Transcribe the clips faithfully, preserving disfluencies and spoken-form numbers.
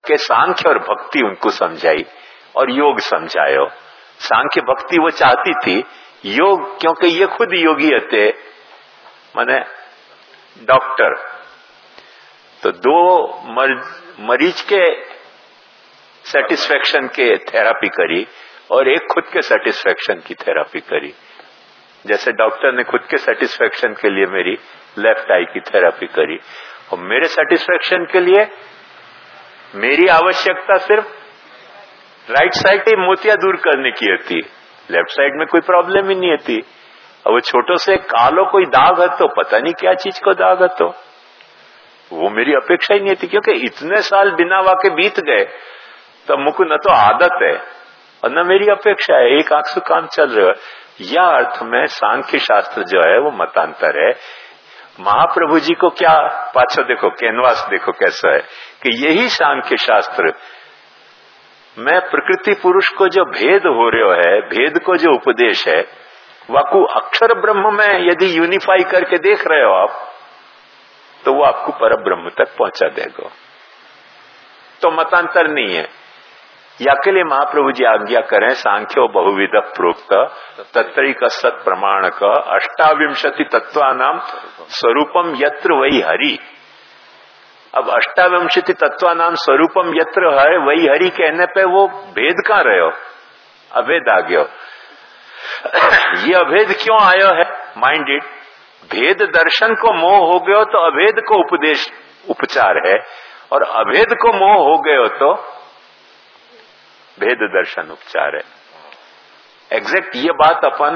के सांख्य और भक्ति उनको समझाई और योग समझायो। सांख्य भक्ति वो चाहती थी, योग क्योंकि ये खुद योगी थे, माने डॉक्टर, तो दो मरीज के सेटिस्फेक्शन के थेरापी करी और एक खुद के सेटिस्फेक्शन की थेरापी करी। जैसे डॉक्टर ने खुद के सेटिस्फेक्शन के लिए मेरी लेफ्ट आई की थेरापी करी और मेरे सेटिस्फेक्शन के लिए मेरी आवश्यकता सिर्फ राइट साइड के मोतिया दूर करने की थी, लेफ्ट साइड में कोई प्रॉब्लम ही नहीं थी। अब वो छोटो से कालो कोई दाग है तो पता नहीं क्या चीज को दाग है, तो वो मेरी अपेक्षा ही नहीं थी, क्योंकि इतने साल बिना वाके बीत गए तो मुझको न तो आदत है और न मेरी अपेक्षा है, एक आंख से काम चल रहा है। यह अर्थ में सांख्य शास्त्र जो है वो मतांतर है। महाप्रभु जी को क्या पाछो देखो, कैनवास देखो कैसा है कि यही सांख्य शास्त्र में प्रकृति पुरुष को जो भेद हो रहा है, भेद को जो उपदेश है, वाकु अक्षर ब्रह्म में यदि यूनिफाई करके देख रहे हो आप, तो वो आपको पर ब्रह्म तक पहुंचा देगा। तो मतांतर नहीं है। या के लिए महाप्रभु जी आज्ञा करें, सांख्यो बहुविध प्रोक्त तत्रिक सत प्रमाण का अष्टाविंशति तत्वानाम स्वरूपम यत्र वही हरि। अब अष्टाविंशति तत्वानाम स्वरूपम यत्र है वही हरि कहने पे वो भेद कहां रहे हो, अभेद आ गयो। ये अभेद क्यों आयो है? माइंड इट, भेद दर्शन को मोह हो गयो तो अभेद को उपदेश उपचार है, और अभेद को मोह हो गयो तो भेद दर्शन उपचार है। एग्जैक्ट ये बात अपन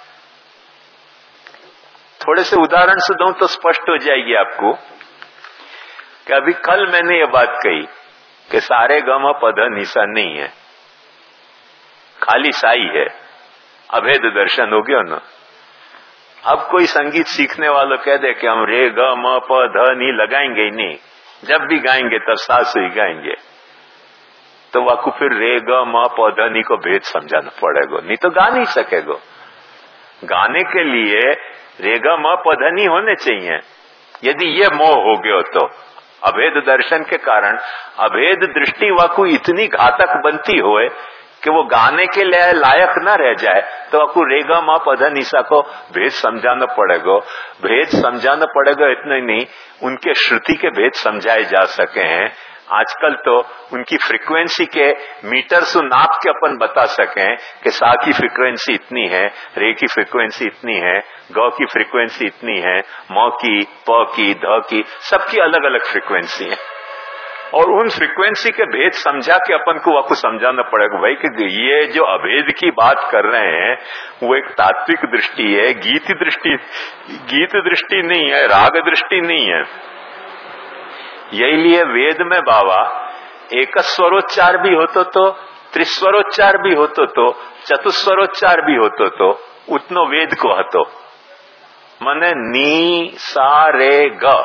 थोड़े से उदाहरण से दूं तो स्पष्ट हो जाएगी आपको कि अभी कल मैंने ये बात कही कि सारे गम पद निशा नहीं है, खाली साई है, अभेद दर्शन हो गया ना। अब कोई संगीत सीखने वालों कह दे कि हम रे ग म प ध नी लगाएंगे ही नहीं, जब भी गाएंगे तब सास ही गाएंगे, तो वाकु फिर रे ग म प ध नी को भेद समझाना पड़ेगा, नहीं तो गा नहीं सकेगा। गाने के लिए रे ग म प ध नी होने चाहिए। यदि ये मोह हो गया तो अभेद दर्शन के कारण अभेद दृष्टि वाकु इतनी घातक बनती होए कि वो गाने के लिए लायक न रह जाए, तो आपको रेगा माँ पधा निशा को भेद समझाना पड़ेगा। भेद समझाना पड़ेगा इतना ही नहीं, उनके श्रुति के भेद समझाए जा सके हैं। आजकल तो उनकी फ्रीक्वेंसी के मीटर से नाप के अपन बता सकें कि सा की फ्रीक्वेंसी इतनी है, रे की फ्रीक्वेंसी इतनी है, ग की फ्रीक्वेंसी इतनी है, म की, प की, ध की, सबकी अलग अलग फ्रीक्वेंसी है। और उन फ्रीक्वेंसी के भेद समझा के अपन को आपको समझाना पड़ेगा भाई कि ये जो अभेद की बात कर रहे हैं वो एक तात्विक दृष्टि है, गीत दृष्टि गीत दृष्टि नहीं है, राग दृष्टि नहीं है। यही लिए वेद में बाबा एक स्वरोच्चार भी होतो तो, त्रिस्वरोच्चार भी होतो तो, चतुस्वरोच्चार भी होतो तो उतनो वेद को हतो। मने नी सा रे ग,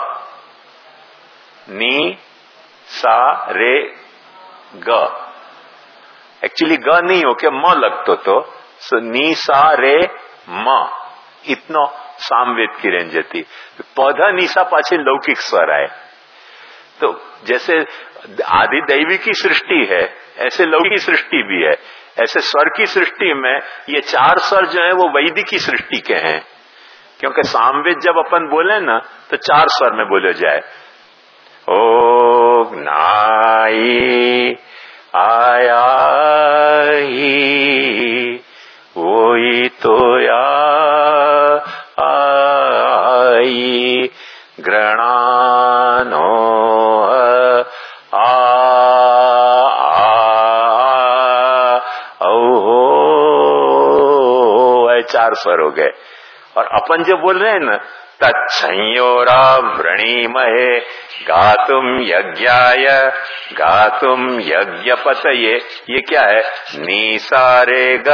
नी सा रे ग, एक्चुअली ग नहीं हो के म लगतो तो, सो नी सा रे म, इतनो सामवेद की रेंज थी। पौधा निशा पाछे लौकिक स्वर आए, तो जैसे आदि दैवी की सृष्टि है ऐसे लौकिक सृष्टि भी है। ऐसे स्वर की सृष्टि में ये चार स्वर जो है वो वैदिक की सृष्टि के हैं, क्योंकि सामवेद जब अपन बोले ना तो चार स्वर में बोले जाए। ओ नाई आया ही वही तो या आई ग्रणानो आ चार स्वर हो गए। और अपन जो बोल रहे हैं ना तत्संयोरा वृणीमहे गातुम यज्ञाय गातुम यज्ञपतये, ये क्या है? नीसारे ग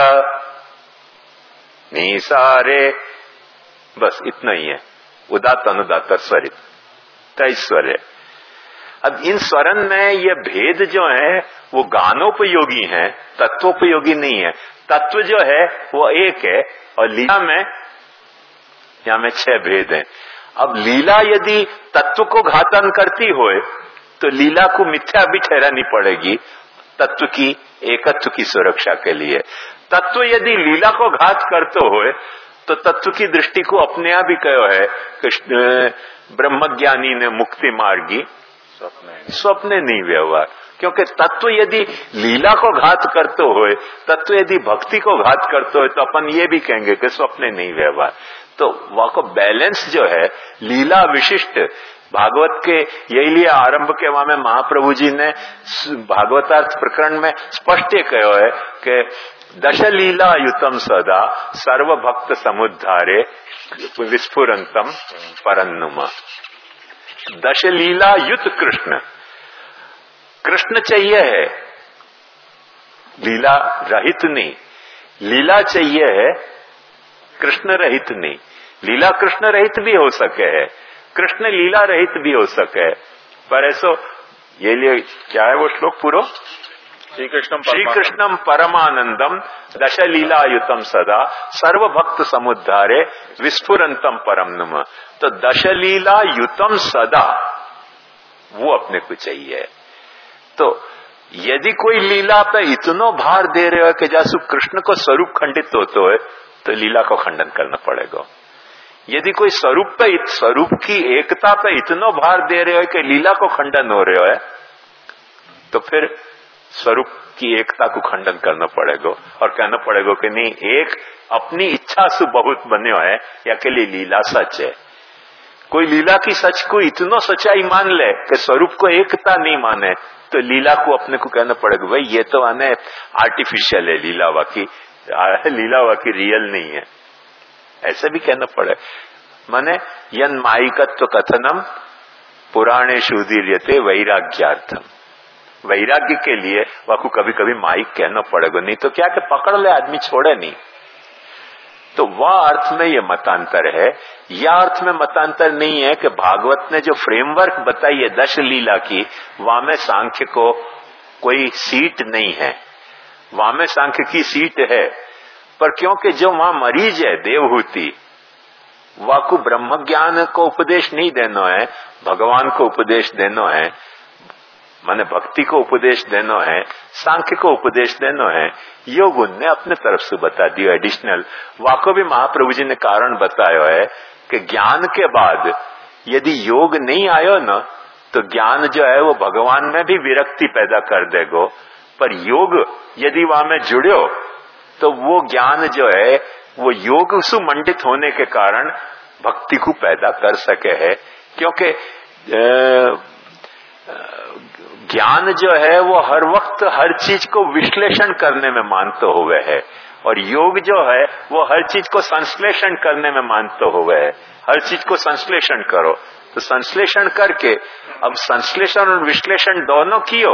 नीसारे, बस इतना ही है। उदात अनुदात स्वरित तेईस स्वर है। अब इन स्वरन में ये भेद जो है वो गानोपयोगी है, तत्वोपयोगी नहीं है। तत्व जो है वो एक है और लीला में यहाँ में छह भेद हैं। अब लीला यदि तत्व को घातन करती होए तो लीला को मिथ्या भी ठहरानी पड़ेगी तत्व की एकत्व की सुरक्षा के लिए। तत्व यदि लीला को घात करते हुए तो तत्व की दृष्टि को अपने आप ही कहो है कृष्ण ब्रह्मज्ञानी ने मुक्ति मार्गी स्वप्ने स्वप्ने नहीं व्यवहार, क्योंकि तत्व यदि लीला को घात करते हुए, तत्व यदि भक्ति को घात करते हुए, तो अपन ये भी कहेंगे कि स्वप्ने नहीं व्यवहार। तो वह को बैलेंस जो है लीला विशिष्ट भागवत के, यही लिए आरंभ के वहां में महाप्रभु जी ने भागवतार्थ प्रकरण में स्पष्ट कहो है कि दश लीला युतम सदा सर्व भक्त समुद्धारे विस्फुरंतम परन्नुमा। दश लीला युत कृष्ण, कृष्ण चाहिए है, लीला रहित नहीं। लीला चाहिए है, कृष्ण रहित नहीं। लीला कृष्ण रहित भी हो सके है, कृष्ण लीला रहित भी हो सके। पर ऐसो ये लिए क्या है वो श्लोक पूरा, श्री कृष्णम श्री कृष्णम परमानंदम दश लीला युतम सदा सर्व भक्त समुद्धारे विस्फुरंतम परम नुम। तो दश लीला युतम सदा वो अपने को चाहिए। तो यदि कोई लीला पे इतनो भार दे रहे हो कि जैसे कृष्ण को स्वरूप खंडित होते हो, तो लीला को खंडन करना पड़ेगा। यदि कोई स्वरूप पे, स्वरूप की एकता पे इतनो भार दे रहे हो कि लीला को खंडन हो रहे हो है, तो फिर स्वरूप की एकता को खंडन करना पड़ेगा और कहना पड़ेगा कि नहीं, एक अपनी इच्छा से बहुत बने है या के लिए लीला सच है। कोई लीला की सच को इतना सच्चाई मान ले कि स्वरूप को एकता नहीं माने, तो लीला को अपने को कहना पड़ेगा भाई ये तो आने आर्टिफिशियल है, लीला वाकी लीला वाकी रियल नहीं है, ऐसे भी कहना पड़े। माने यन माइकत्व कथनम पुराणे सुदीर्यते वैराग्यार्थम, वैराग्य के लिए वाकू कभी कभी माइक कहना पड़ेगा, नहीं तो क्या कि पकड़ ले आदमी छोड़े नहीं। तो वह अर्थ में ये मतांतर है। यह अर्थ में मतांतर नहीं है कि भागवत ने जो फ्रेमवर्क बताई है दश लीला की, वहां में सांख्य को कोई सीट नहीं है, वहां में सांख्य की सीट है। पर क्योंकि जो वहां मरीज है देवहूति, वाकू ब्रह्म ज्ञान को उपदेश नहीं देना है, भगवान को उपदेश देना है, माने भक्ति को उपदेश देना है, सांख्य को उपदेश देना है। योग उनने अपने तरफ से बता दिया एडिशनल। वाको भी महाप्रभु जी ने कारण बताया है कि ज्ञान के बाद यदि योग नहीं आयो न, तो ज्ञान जो है वो भगवान में भी विरक्ति पैदा कर देगो। पर योग यदि वहां में जुड़ो तो वो ज्ञान जो है वो योग सुमंडित होने के कारण भक्ति को पैदा कर सके है। क्योंकि ज्ञान जो है वो हर वक्त हर चीज को विश्लेषण करने में मानते हुए है, और योग जो है वो हर चीज को संश्लेषण करने में मानते हुए है। हर चीज को संश्लेषण करो, तो संश्लेषण करके अब संश्लेषण और विश्लेषण दोनों कियो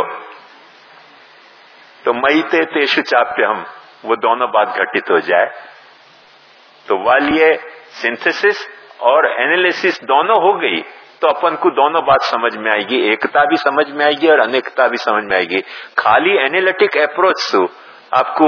तो मई ते तेषु चाप्य हम, वो दोनों बात घटित हो जाए। तो वालिए सिंथेसिस और एनालिसिस दोनों हो गई, तो अपन को दोनों बात समझ में आएगी, एकता भी समझ में आएगी और अनेकता भी समझ में आएगी। खाली एनालिटिक अप्रोच से आपको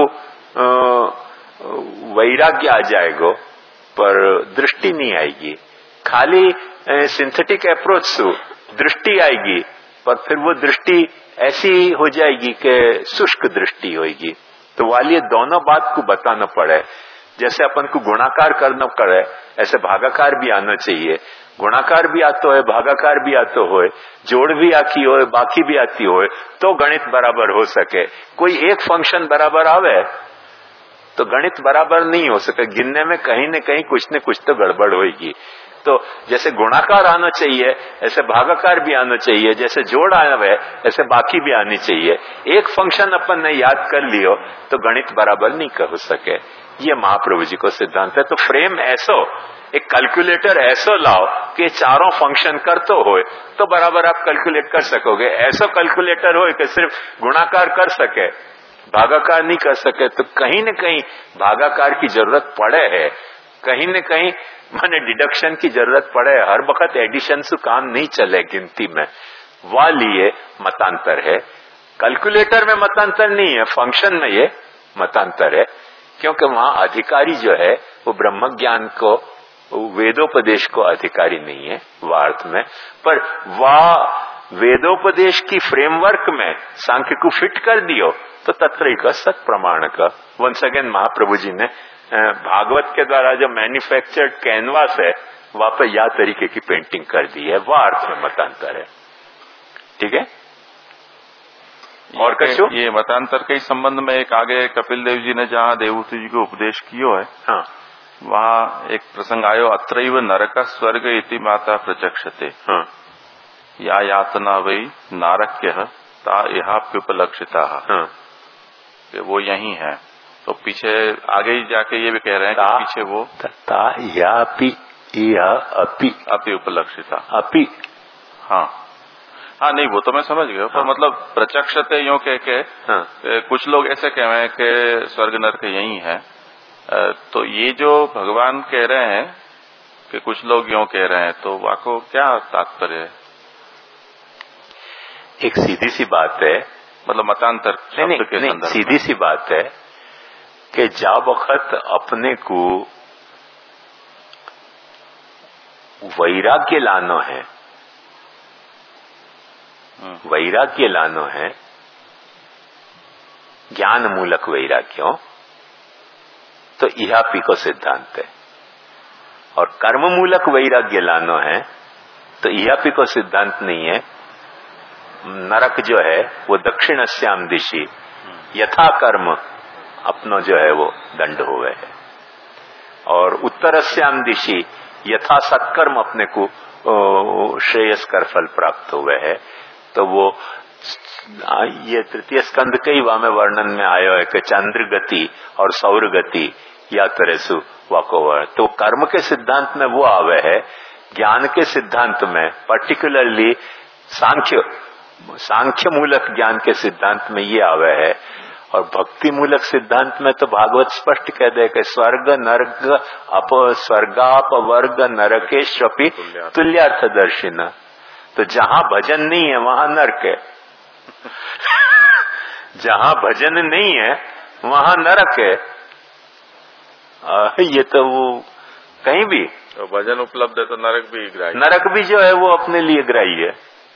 वैराग्य आ जाएगा पर दृष्टि नहीं आएगी। खाली सिंथेटिक अप्रोच से दृष्टि आएगी, पर फिर वो दृष्टि ऐसी हो जाएगी कि शुष्क दृष्टि होगी। तो वालिए दोनों बात को बताना पड़े। जैसे अपन को गुणाकार करना पड़े, ऐसे भागाकार भी आना चाहिए। गुणाकार भी आतो है, भागाकार भी आतो हो, जोड़ भी आती हो, बाकी भी आती हो, तो गणित बराबर हो सके। कोई एक फंक्शन बराबर आवे तो गणित बराबर नहीं हो सके, गिनने में कहीं न कहीं कुछ न कुछ तो गड़बड़ होगी। तो जैसे गुणाकार आना चाहिए ऐसे भागाकार भी आना चाहिए, जैसे जोड़ आवे ऐसे बाकी भी आनी चाहिए। एक फंक्शन अपन ने याद कर लियो तो गणित बराबर नहीं कर सके। ये महाप्रभु जी को सिद्धांत है। तो फ्रेम ऐसो, एक कैलकुलेटर ऐसो लाओ कि चारों फंक्शन करते हो तो बराबर आप कैलकुलेट कर सकोगे। ऐसा कैलकुलेटर हो कि सिर्फ गुणाकार कर सके, भागाकार नहीं कर सके, तो कहीं न कहीं भागाकार की जरूरत पड़े है, कहीं न कहीं माने डिडक्शन की जरूरत पड़े। हर वक्त एडिशन से काम नहीं चले गिनती में, वालिए मतांतर है। कैलकुलेटर में मतांतर नहीं है, फंक्शन में ये मतांतर है। क्योंकि वहां अधिकारी जो है वो ब्रह्म ज्ञान को, वेदोपदेश को अधिकारी नहीं है वार्थ में। पर वह वेदोपदेश की फ्रेमवर्क में सांख्य को फिट कर दियो तो तत्रैक सत प्रमाण का। वंस अगेन महाप्रभु जी ने भागवत के द्वारा जो मैन्युफैक्चर्ड कैनवास है वहां पर या तरीके की पेंटिंग कर दी है, वह अर्थ में मतांतर है। ठीक है, और कशो ये मतांतर के संबंध में एक आगे कपिल देव जी ने जहाँ देवहूति जी को उपदेश कियो है, हाँ, वहाँ एक प्रसंग आयो, अत्रैव नरक स्वर्ग इति माता प्रचक्षते, हाँ, या यातना वही नारक्य ता इहाप्युपलक्षिता, हाँ, वो यही है। तो पीछे आगे ही जाके ये भी कह रहे हैं कि पीछे वो ता यापि अपि अपि उपलक्षिता अपि, हाँ हाँ नहीं वो तो मैं समझ गया, पर हाँ। मतलब प्रचक्षते यूं कह के हाँ। कुछ लोग ऐसे कह रहे हैं कि स्वर्ग नरक यही है, तो ये जो भगवान कह रहे हैं कि कुछ लोग यूं कह रहे हैं, तो वाको क्या तात्पर्य है? एक सीधी सी बात है, मतलब मतांतर नहीं, नहीं, के नहीं, सीधी सी बात है कि जा वक्त अपने को वैराग्य लानो है, वैराग्य लानो है, ज्ञान मूलक वैराग्यों, तो इहापी को सिद्धांत है। और कर्म मूलक वैराग्य लानो है तो इहापी को सिद्धांत नहीं है। नरक जो है वो दक्षिणस्याम दिशि यथा कर्म अपनो जो है वो दंड हुए है, और उत्तरस्याम दिशि यथा सत्कर्म अपने को श्रेयस्कर फल प्राप्त हुए है। तो वो ये तृतीय स्कंद के ही वामे वर्णन में आयो है कि चंद्र गति और सौर गति या तरसु वाकोवर। तो कर्म के सिद्धांत में वो आवे है, ज्ञान के सिद्धांत में पर्टिकुलरली सांख्य सांख्य मूलक ज्ञान के सिद्धांत में ये आवे है, और भक्ति मूलक सिद्धांत में तो भागवत स्पष्ट कह दे कि स्वर्ग नर्ग अप स्वर्गाप वर्ग नरकेश्वपि तुल्यार्थ दर्शिना। तो जहां भजन नहीं है वहां नरक है, जहां भजन नहीं है वहां नरक है। आ, ये तो वो कहीं भी तो भजन उपलब्ध है तो नरक भी ग्राह्य, नरक भी जो है वो अपने लिए ग्राह्य है।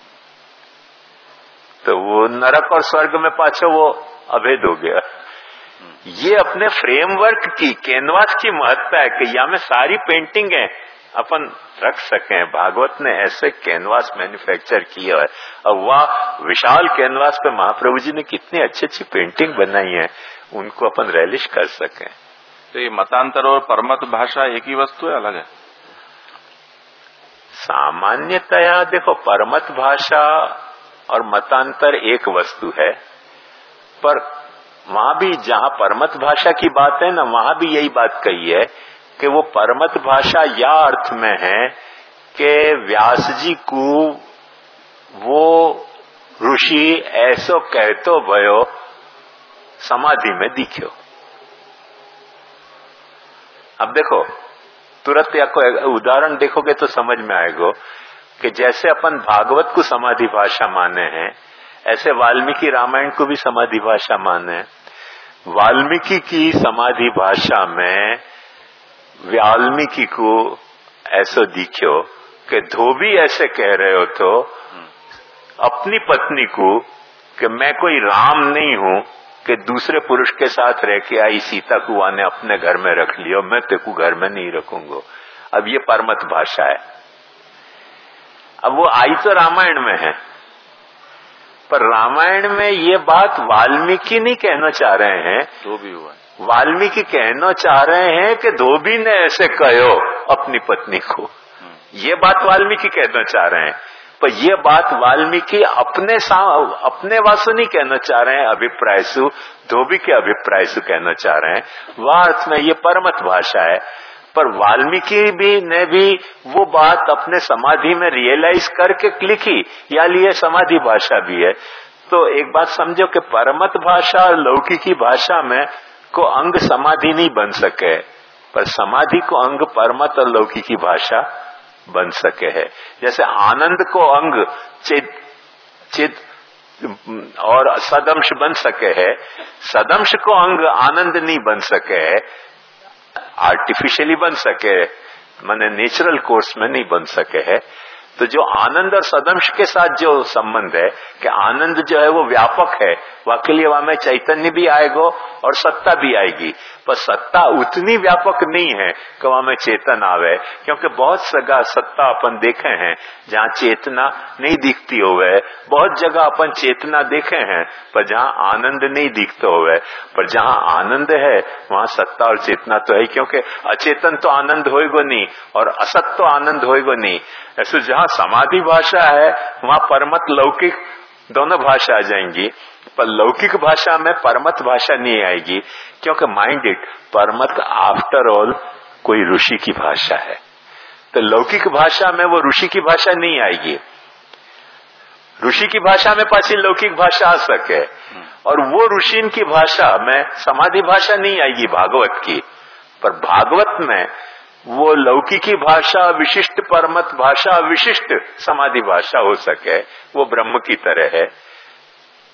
तो वो नरक और स्वर्ग में पाछो वो अभेद हो गया। ये अपने फ्रेमवर्क की कैनवास की महत्ता है कि या में सारी पेंटिंग है अपन रख सकें। भागवत ने ऐसे कैनवास मैन्युफैक्चर किया है, और वह विशाल कैनवास पे महाप्रभु जी ने कितनी अच्छी अच्छी पेंटिंग बनाई है, उनको अपन रैलिश कर सकें। तो ये मतांतर और परमत भाषा एक ही वस्तु है, अलग है? सामान्यतया देखो, परमत भाषा और मतांतर एक वस्तु है, पर वहां भी जहां परमत भाषा की बात है ना, वहां भी यही बात कही है कि वो परमत भाषा या अर्थ में है कि व्यास जी को वो ऋषि ऐसो कहतो भयो समाधि में दिख्यो। अब देखो, तुरंत या कोई उदाहरण देखोगे तो समझ में आएगा कि जैसे अपन भागवत को समाधि भाषा माने हैं, ऐसे वाल्मीकि रामायण को भी समाधि भाषा माने। वाल्मीकि की समाधि भाषा में वाल्मीकि को ऐसा दिख्यो कि धोबी ऐसे कह रहे हो तो अपनी पत्नी को कि मैं कोई राम नहीं हूं कि दूसरे पुरुष के साथ रह के आई सीता को आने अपने घर में रख लियो, मैं तेको घर में नहीं रखूंगा। अब ये परमत भाषा है। अब वो आई तो रामायण में है, पर रामायण में ये बात वाल्मीकि नहीं कहना चाह रहे हैं, धोबी हुआ। वाल्मीकि कहना चाह रहे हैं कि धोबी ने ऐसे कहो अपनी पत्नी को। ये बात वाल्मीकि कहना चाह रहे हैं, पर ये बात वाल्मीकि अपने अपने वासु नहीं कहना चाह रहे हैं, अभिप्राय सु धोबी के अभिप्राय सु कहना चाह रहे हैं। वह अर्थ में ये परमत भाषा है, पर वाल्मीकि भी ने भी वो बात अपने समाधि में रियलाइज करके लिखी, या लिए समाधि भाषा भी है। तो एक बात समझो कि परमत भाषा और लौकिकी भाषा में को अंग समाधि नहीं बन सके, पर समाधि को अंग परमत और लौकिकी भाषा बन सके है। जैसे आनंद को अंग चिद चिद और सदंश बन सके है, सदंश को अंग आनंद नहीं बन सके है, आर्टिफिशियली बन सके, माने नेचुरल कोर्स में नहीं बन सके है। तो जो आनंद और सदंश के साथ जो संबंध है कि आनंद जो है वो व्यापक है, वाकई लिए वहां में चैतन्य भी आएगा और सत्ता भी आएगी, पर सत्ता उतनी व्यापक नहीं है कि वहां में चेतन आवे, क्योंकि बहुत जगह सत्ता अपन देखे हैं जहाँ चेतना नहीं दिखती होवे, बहुत जगह अपन चेतना देखे हैं पर जहाँ आनंद नहीं दिखता होवे। पर जहाँ आनंद है वहां सत्ता और चेतना तो है, क्योंकि अचेतन तो आनंद होएगा नहीं और असत तो आनंद होएगा नहीं। ऐसे जहाँ समाधि भाषा है वहां परमत लौकिक दोनों भाषा आ जाएंगी, पर लौकिक भाषा में परमत भाषा नहीं आएगी, क्योंकि माइंड इट परमत आफ्टर ऑल कोई ऋषि की भाषा है, तो लौकिक भाषा में वो ऋषि की भाषा नहीं आएगी। ऋषि की भाषा में पासी लौकिक भाषा आ सके, और वो ऋषि की भाषा में समाधि भाषा नहीं आएगी भागवत की, पर भागवत में वो लौकिकी भाषा विशिष्ट परमत भाषा विशिष्ट समाधि भाषा हो सके, वो ब्रह्म की तरह है।